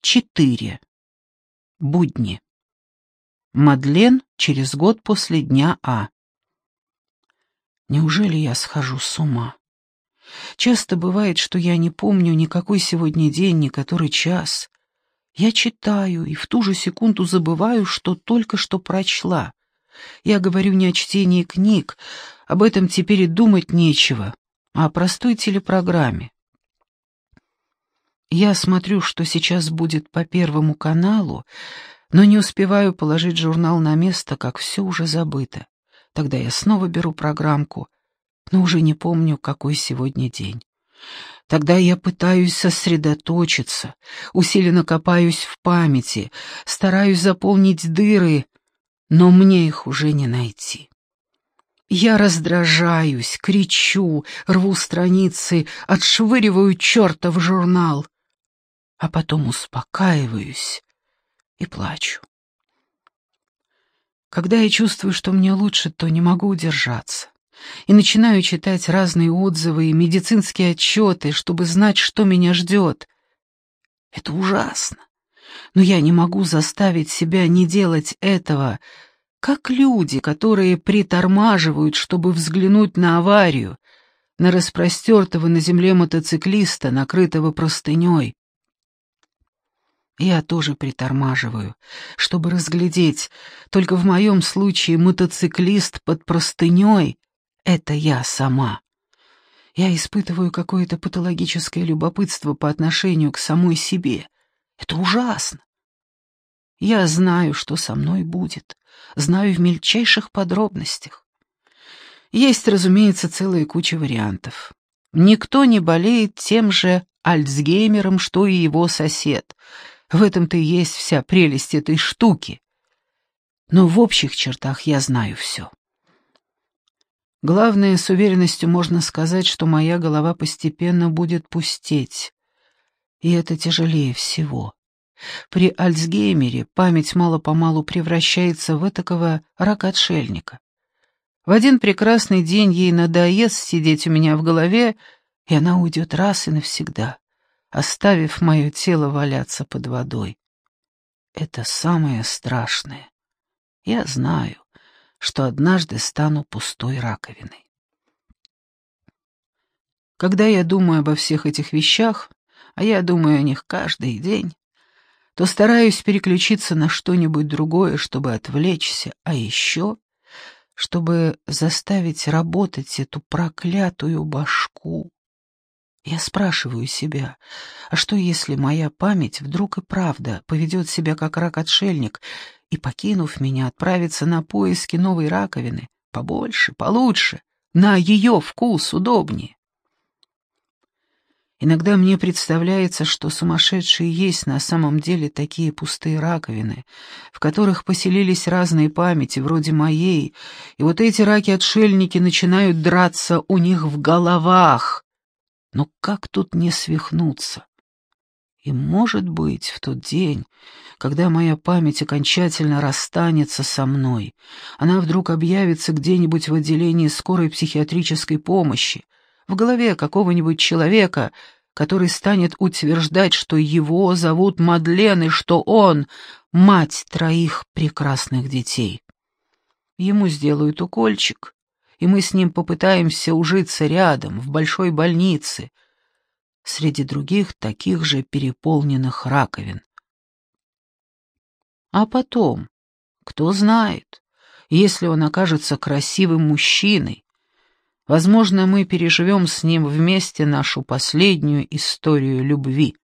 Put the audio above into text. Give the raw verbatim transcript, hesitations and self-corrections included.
Четыре. Будни. Мадлен через год после дня А. Неужели я схожу с ума? Часто бывает, что я не помню никакой сегодня день, ни который час. Я читаю и в ту же секунду забываю, что только что прочла. Я говорю не о чтении книг, об этом теперь и думать нечего, а о простой телепрограмме. Я смотрю, что сейчас будет по Первому каналу, но не успеваю положить журнал на место, как все уже забыто. Тогда я снова беру программку, но уже не помню, какой сегодня день. Тогда я пытаюсь сосредоточиться, усиленно копаюсь в памяти, стараюсь заполнить дыры, но мне их уже не найти. Я раздражаюсь, кричу, рву страницы, отшвыриваю чертов журнал, а потом успокаиваюсь и плачу. Когда я чувствую, что мне лучше, то не могу удержаться, и начинаю читать разные отзывы и медицинские отчеты, чтобы знать, что меня ждет. Это ужасно, но я не могу заставить себя не делать этого, как люди, которые притормаживают, чтобы взглянуть на аварию, на распростертого на земле мотоциклиста, накрытого простыней. Я тоже притормаживаю, чтобы разглядеть, только в моем случае мотоциклист под простыней — это я сама. Я испытываю какое-то патологическое любопытство по отношению к самой себе. Это ужасно. Я знаю, что со мной будет, знаю в мельчайших подробностях. Есть, разумеется, целая куча вариантов. Никто не болеет тем же Альцгеймером, что и его сосед. В этом-то и есть вся прелесть этой штуки. Но в общих чертах я знаю все. Главное, с уверенностью можно сказать, что моя голова постепенно будет пустеть. И это тяжелее всего. При Альцгеймере память мало-помалу превращается в этакого рака-отшельника. В один прекрасный день ей надоест сидеть у меня в голове, и она уйдет раз и навсегда, оставив мое тело валяться под водой. Это самое страшное. Я знаю, что однажды стану пустой раковиной. Когда я думаю обо всех этих вещах, а я думаю о них каждый день, то стараюсь переключиться на что-нибудь другое, чтобы отвлечься, а еще, чтобы заставить работать эту проклятую башку. Я спрашиваю себя, а что если моя память вдруг и правда поведет себя как рак-отшельник и, покинув меня, отправится на поиски новой раковины, побольше, получше, на ее вкус удобнее? Иногда мне представляется, что сумасшедшие есть на самом деле такие пустые раковины, в которых поселились разные памяти, вроде моей, и вот эти раки-отшельники начинают драться у них в головах. Но как тут не свихнуться? И, может быть, в тот день, когда моя память окончательно расстанется со мной, она вдруг объявится где-нибудь в отделении скорой психиатрической помощи, в голове какого-нибудь человека, который станет утверждать, что его зовут Мадлен и что он — мать троих прекрасных детей. Ему сделают укольчик, и мы с ним попытаемся ужиться рядом, в большой больнице, среди других таких же переполненных раковин. А потом, кто знает, если он окажется красивым мужчиной, возможно, мы переживем с ним вместе нашу последнюю историю любви.